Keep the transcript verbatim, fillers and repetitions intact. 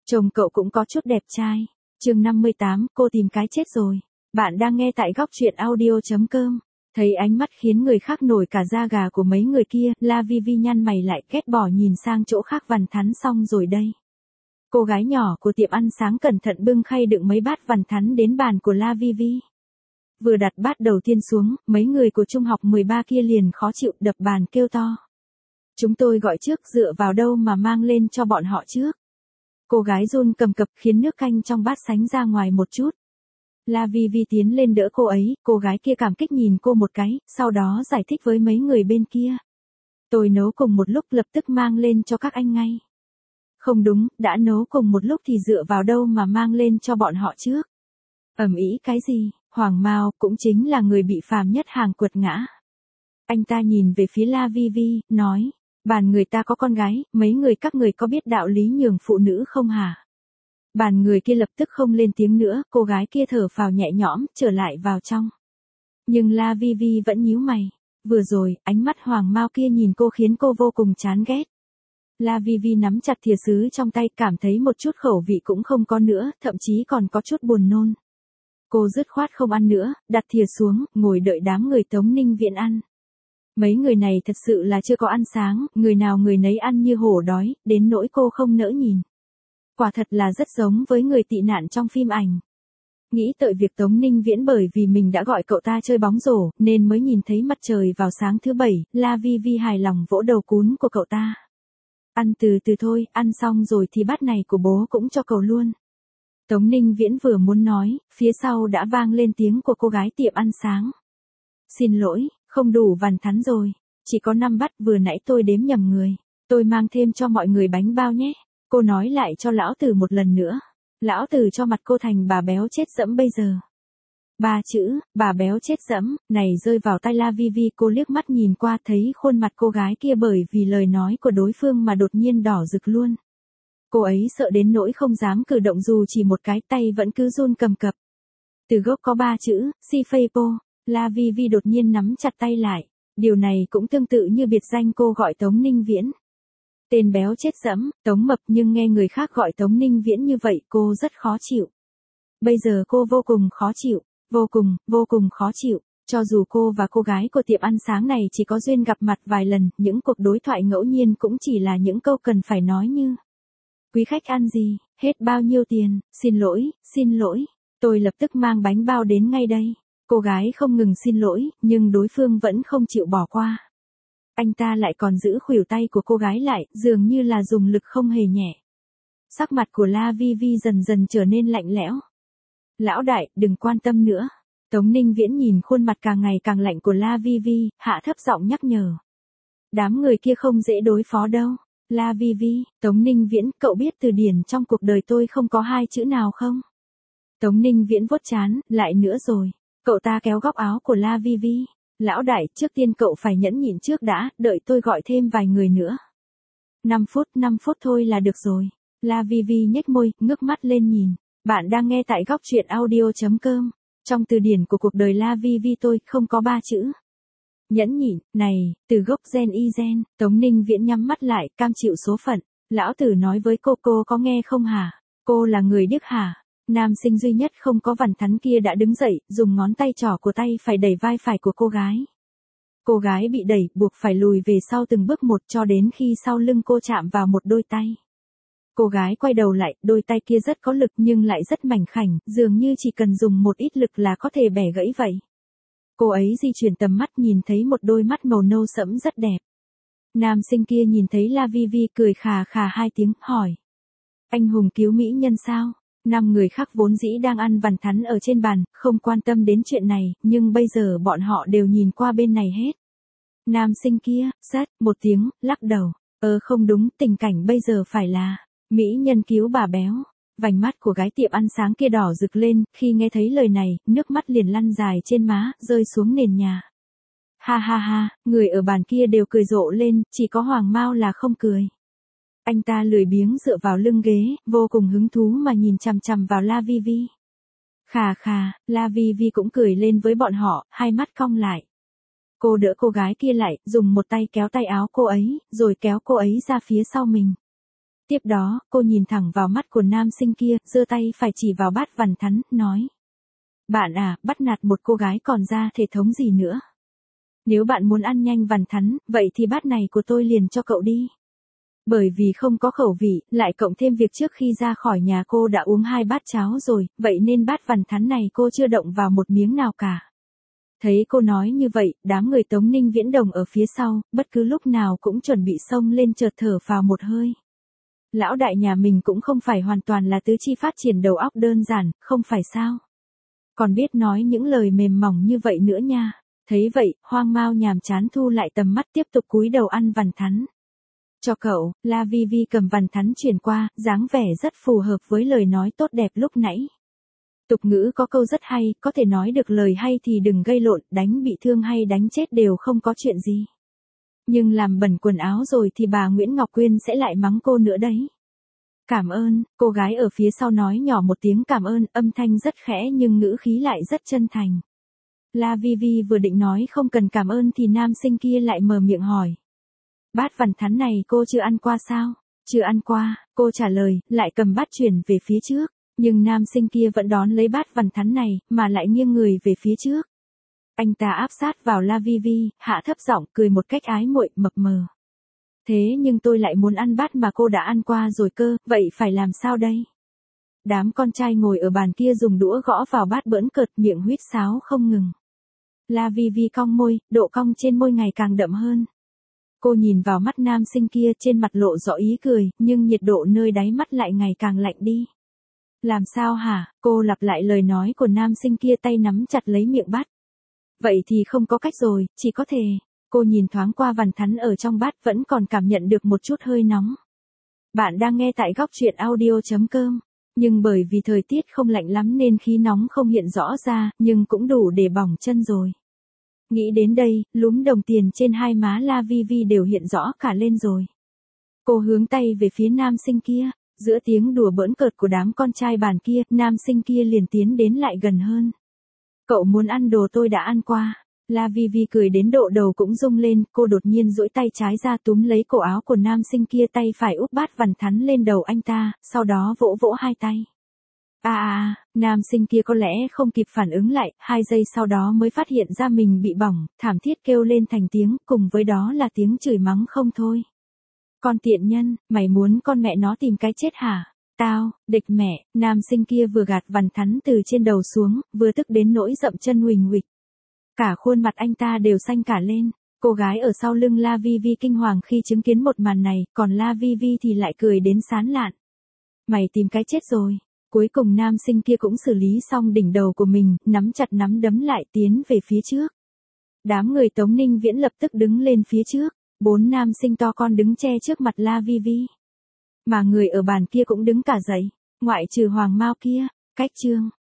Chồng cậu cũng có chút đẹp trai. Chương năm mươi tám, cô tìm cái chết rồi. Bạn đang nghe tại góc truyện audio chấm com. Thấy ánh mắt khiến người khác nổi cả da gà của mấy người kia, La Vi Vi nhăn mày lại ghét bỏ nhìn sang chỗ khác. Vằn thắn xong rồi đây. Cô gái nhỏ của tiệm ăn sáng cẩn thận bưng khay đựng mấy bát vằn thắn đến bàn của La Vi Vi. Vừa đặt bát đầu tiên xuống, mấy người của trung học mười ba kia liền khó chịu đập bàn kêu to. Chúng tôi gọi trước, dựa vào đâu mà mang lên cho bọn họ trước. Cô gái run cầm cập khiến nước canh trong bát sánh ra ngoài một chút. La Vi Vi tiến lên đỡ cô ấy, cô gái kia cảm kích nhìn cô một cái, sau đó giải thích với mấy người bên kia. Tôi nấu cùng một lúc lập tức mang lên cho các anh ngay. Không đúng, đã nấu cùng một lúc thì dựa vào đâu mà mang lên cho bọn họ trước. Ầm ĩ cái gì, Hoàng Mao cũng chính là người bị phàm nhất hàng quật ngã. Anh ta nhìn về phía La Vi Vi, nói, bàn người ta có con gái, mấy người các người có biết đạo lý nhường phụ nữ không hả? Bàn người kia lập tức không lên tiếng nữa, cô gái kia thở phào nhẹ nhõm, trở lại vào trong. Nhưng La Vi Vi vẫn nhíu mày. Vừa rồi, ánh mắt Hoàng Mao kia nhìn cô khiến cô vô cùng chán ghét. La Vi Vi nắm chặt thìa sứ trong tay, cảm thấy một chút khẩu vị cũng không có nữa, thậm chí còn có chút buồn nôn. Cô dứt khoát không ăn nữa, đặt thìa xuống, ngồi đợi đám người Tống Ninh Viễn ăn. Mấy người này thật sự là chưa có ăn sáng, người nào người nấy ăn như hổ đói, đến nỗi cô không nỡ nhìn. Quả thật là rất giống với người tị nạn trong phim ảnh. Nghĩ tới việc Tống Ninh Viễn bởi vì mình đã gọi cậu ta chơi bóng rổ, nên mới nhìn thấy mặt trời vào sáng thứ bảy, La Vi Vi hài lòng vỗ đầu cún của cậu ta. Ăn từ từ thôi, ăn xong rồi thì bát này của bố cũng cho cậu luôn. Tống Ninh Viễn vừa muốn nói, phía sau đã vang lên tiếng của cô gái tiệm ăn sáng. Xin lỗi, không đủ vằn thắn rồi, chỉ có năm bát, vừa nãy tôi đếm nhầm người, tôi mang thêm cho mọi người bánh bao nhé. Cô nói lại cho lão tử một lần nữa. Lão tử cho mặt cô thành bà béo chết dẫm bây giờ. Ba chữ, bà béo chết dẫm, này rơi vào tai La Vi Vi, cô liếc mắt nhìn qua thấy khuôn mặt cô gái kia bởi vì lời nói của đối phương mà đột nhiên đỏ rực luôn. Cô ấy sợ đến nỗi không dám cử động dù chỉ một cái, tay vẫn cứ run cầm cập. Từ gốc có ba chữ, si phây po, La Vi Vi đột nhiên nắm chặt tay lại. Điều này cũng tương tự như biệt danh cô gọi Tống Ninh Viễn. Tên béo chết dẫm, Tống Mập, nhưng nghe người khác gọi Tống Ninh Viễn như vậy cô rất khó chịu. Bây giờ cô vô cùng khó chịu, vô cùng, vô cùng khó chịu. Cho dù cô và cô gái của tiệm ăn sáng này chỉ có duyên gặp mặt vài lần, những cuộc đối thoại ngẫu nhiên cũng chỉ là những câu cần phải nói như: quý khách ăn gì, hết bao nhiêu tiền, xin lỗi, xin lỗi, tôi lập tức mang bánh bao đến ngay đây. Cô gái không ngừng xin lỗi, nhưng đối phương vẫn không chịu bỏ qua. Anh ta lại còn giữ khuỷu tay của cô gái lại, dường như là dùng lực không hề nhẹ. Sắc mặt của La Vi Vi dần dần trở nên lạnh lẽo. Lão đại, đừng quan tâm nữa. Tống Ninh Viễn nhìn khuôn mặt càng ngày càng lạnh của La Vi Vi, hạ thấp giọng nhắc nhở. Đám người kia không dễ đối phó đâu. La Vi Vi, Tống Ninh Viễn, cậu biết từ điển trong cuộc đời tôi không có hai chữ nào không? Tống Ninh Viễn vuốt trán, lại nữa rồi. Cậu ta kéo góc áo của La Vi Vi. Lão đại, trước tiên cậu phải nhẫn nhịn trước đã, đợi tôi gọi thêm vài người nữa. năm phút, năm phút thôi là được rồi. La Vi Vi nhếch môi, ngước mắt lên nhìn. Bạn đang nghe tại góc truyện audio chấm com. Trong từ điển của cuộc đời La Vi Vi tôi không có ba chữ. Nhẫn nhịn, này, từ gốc gen y gen. Tống Ninh Viễn nhắm mắt lại, cam chịu số phận. Lão tử nói với cô, cô có nghe không hả? Cô là người điếc hả? Nam sinh duy nhất không có vằn thắn kia đã đứng dậy, dùng ngón tay trỏ của tay phải đẩy vai phải của cô gái. Cô gái bị đẩy, buộc phải lùi về sau từng bước một cho đến khi sau lưng cô chạm vào một đôi tay. Cô gái quay đầu lại, đôi tay kia rất có lực nhưng lại rất mảnh khảnh, dường như chỉ cần dùng một ít lực là có thể bẻ gãy vậy. Cô ấy di chuyển tầm mắt nhìn thấy một đôi mắt màu nâu sẫm rất đẹp. Nam sinh kia nhìn thấy La Vi Vi cười khà khà hai tiếng, hỏi. Anh hùng cứu mỹ nhân sao? Năm người khác vốn dĩ đang ăn vằn thắn ở trên bàn, không quan tâm đến chuyện này, nhưng bây giờ bọn họ đều nhìn qua bên này hết. Nam sinh kia, sát, một tiếng, lắc đầu. Ờ không đúng, tình cảnh bây giờ phải là mỹ nhân cứu bà béo. Vành mắt của gái tiệm ăn sáng kia đỏ rực lên, khi nghe thấy lời này, nước mắt liền lăn dài trên má, rơi xuống nền nhà. Ha ha ha, người ở bàn kia đều cười rộ lên, chỉ có Hoàng Mao là không cười. Anh ta lười biếng dựa vào lưng ghế, vô cùng hứng thú mà nhìn chằm chằm vào La Vi Vi. Khà khà, La Vi Vi cũng cười lên với bọn họ, hai mắt cong lại. Cô đỡ cô gái kia lại, dùng một tay kéo tay áo cô ấy, rồi kéo cô ấy ra phía sau mình. Tiếp đó, cô nhìn thẳng vào mắt của nam sinh kia, giơ tay phải chỉ vào bát vằn thắn, nói. Bạn à, bắt nạt một cô gái còn ra thể thống gì nữa. Nếu bạn muốn ăn nhanh vằn thắn, vậy thì bát này của tôi liền cho cậu đi. Bởi vì không có khẩu vị, lại cộng thêm việc trước khi ra khỏi nhà cô đã uống hai bát cháo rồi, vậy nên bát vằn thắn này cô chưa động vào một miếng nào cả. Thấy cô nói như vậy, đám người Tống Ninh Viễn Đồng ở phía sau, bất cứ lúc nào cũng chuẩn bị xông lên chợt thở vào một hơi. Lão đại nhà mình cũng không phải hoàn toàn là tứ chi phát triển đầu óc đơn giản, không phải sao? Còn biết nói những lời mềm mỏng như vậy nữa nha. Thấy vậy, Hoang Mao nhàm chán thu lại tầm mắt tiếp tục cúi đầu ăn vằn thắn. Cho cậu, La Vi Vi cầm vằn thắn chuyển qua, dáng vẻ rất phù hợp với lời nói tốt đẹp lúc nãy. Tục ngữ có câu rất hay, có thể nói được lời hay thì đừng gây lộn, đánh bị thương hay đánh chết đều không có chuyện gì. Nhưng làm bẩn quần áo rồi thì bà Nguyễn Ngọc Quyên sẽ lại mắng cô nữa đấy. Cảm ơn, cô gái ở phía sau nói nhỏ một tiếng cảm ơn, âm thanh rất khẽ nhưng ngữ khí lại rất chân thành. La Vi Vi vừa định nói không cần cảm ơn thì nam sinh kia lại mở miệng hỏi. Bát vằn thắn này cô chưa ăn qua sao? Chưa ăn qua, cô trả lời, lại cầm bát chuyển về phía trước. Nhưng nam sinh kia vẫn đón lấy bát vằn thắn này, mà lại nghiêng người về phía trước. Anh ta áp sát vào La Vi Vi, hạ thấp giọng, cười một cách ái muội, mập mờ. Thế nhưng tôi lại muốn ăn bát mà cô đã ăn qua rồi cơ, vậy phải làm sao đây? Đám con trai ngồi ở bàn kia dùng đũa gõ vào bát bỡn cợt, miệng huýt sáo không ngừng. La Vi Vi cong môi, độ cong trên môi ngày càng đậm hơn. Cô nhìn vào mắt nam sinh kia, trên mặt lộ rõ ý cười, nhưng nhiệt độ nơi đáy mắt lại ngày càng lạnh đi. Làm sao hả? Cô lặp lại lời nói của nam sinh kia, tay nắm chặt lấy miệng bát. Vậy thì không có cách rồi, chỉ có thể. Cô nhìn thoáng qua vằn thắn ở trong bát, vẫn còn cảm nhận được một chút hơi nóng. Bạn đang nghe tại góc truyện audio chấm com. Nhưng bởi vì thời tiết không lạnh lắm nên khí nóng không hiện rõ ra, nhưng cũng đủ để bỏng chân rồi. Nghĩ đến đây, lúm đồng tiền trên hai má La Vi Vi đều hiện rõ cả lên rồi. Cô hướng tay về phía nam sinh kia, giữa tiếng đùa bỡn cợt của đám con trai bàn kia, nam sinh kia liền tiến đến lại gần hơn. Cậu muốn ăn đồ tôi đã ăn qua. La Vi Vi cười đến độ đầu cũng rung lên, cô đột nhiên duỗi tay trái ra túm lấy cổ áo của nam sinh kia, tay phải úp bát vằn thắn lên đầu anh ta, sau đó vỗ vỗ hai tay. À à, nam sinh kia có lẽ không kịp phản ứng lại, hai giây sau đó mới phát hiện ra mình bị bỏng, thảm thiết kêu lên thành tiếng, cùng với đó là tiếng chửi mắng không thôi. Con tiện nhân, mày muốn con mẹ nó tìm cái chết hả? Tao, địch mẹ, nam sinh kia vừa gạt vằn thắn từ trên đầu xuống, vừa tức đến nỗi dậm chân huỳnh huỵch. Cả khuôn mặt anh ta đều xanh cả lên. Cô gái ở sau lưng La Vi Vi kinh hoàng khi chứng kiến một màn này, còn La Vi Vi thì lại cười đến sán lạn. Mày tìm cái chết rồi. Cuối cùng nam sinh kia cũng xử lý xong đỉnh đầu của mình, nắm chặt nắm đấm lại tiến về phía trước. Đám người Tống Ninh Viễn lập tức đứng lên phía trước. Bốn nam sinh to con đứng che trước mặt La Vi Vi. Mà người ở bàn kia cũng đứng cả dậy, ngoại trừ Hoàng Mao kia. Cách chương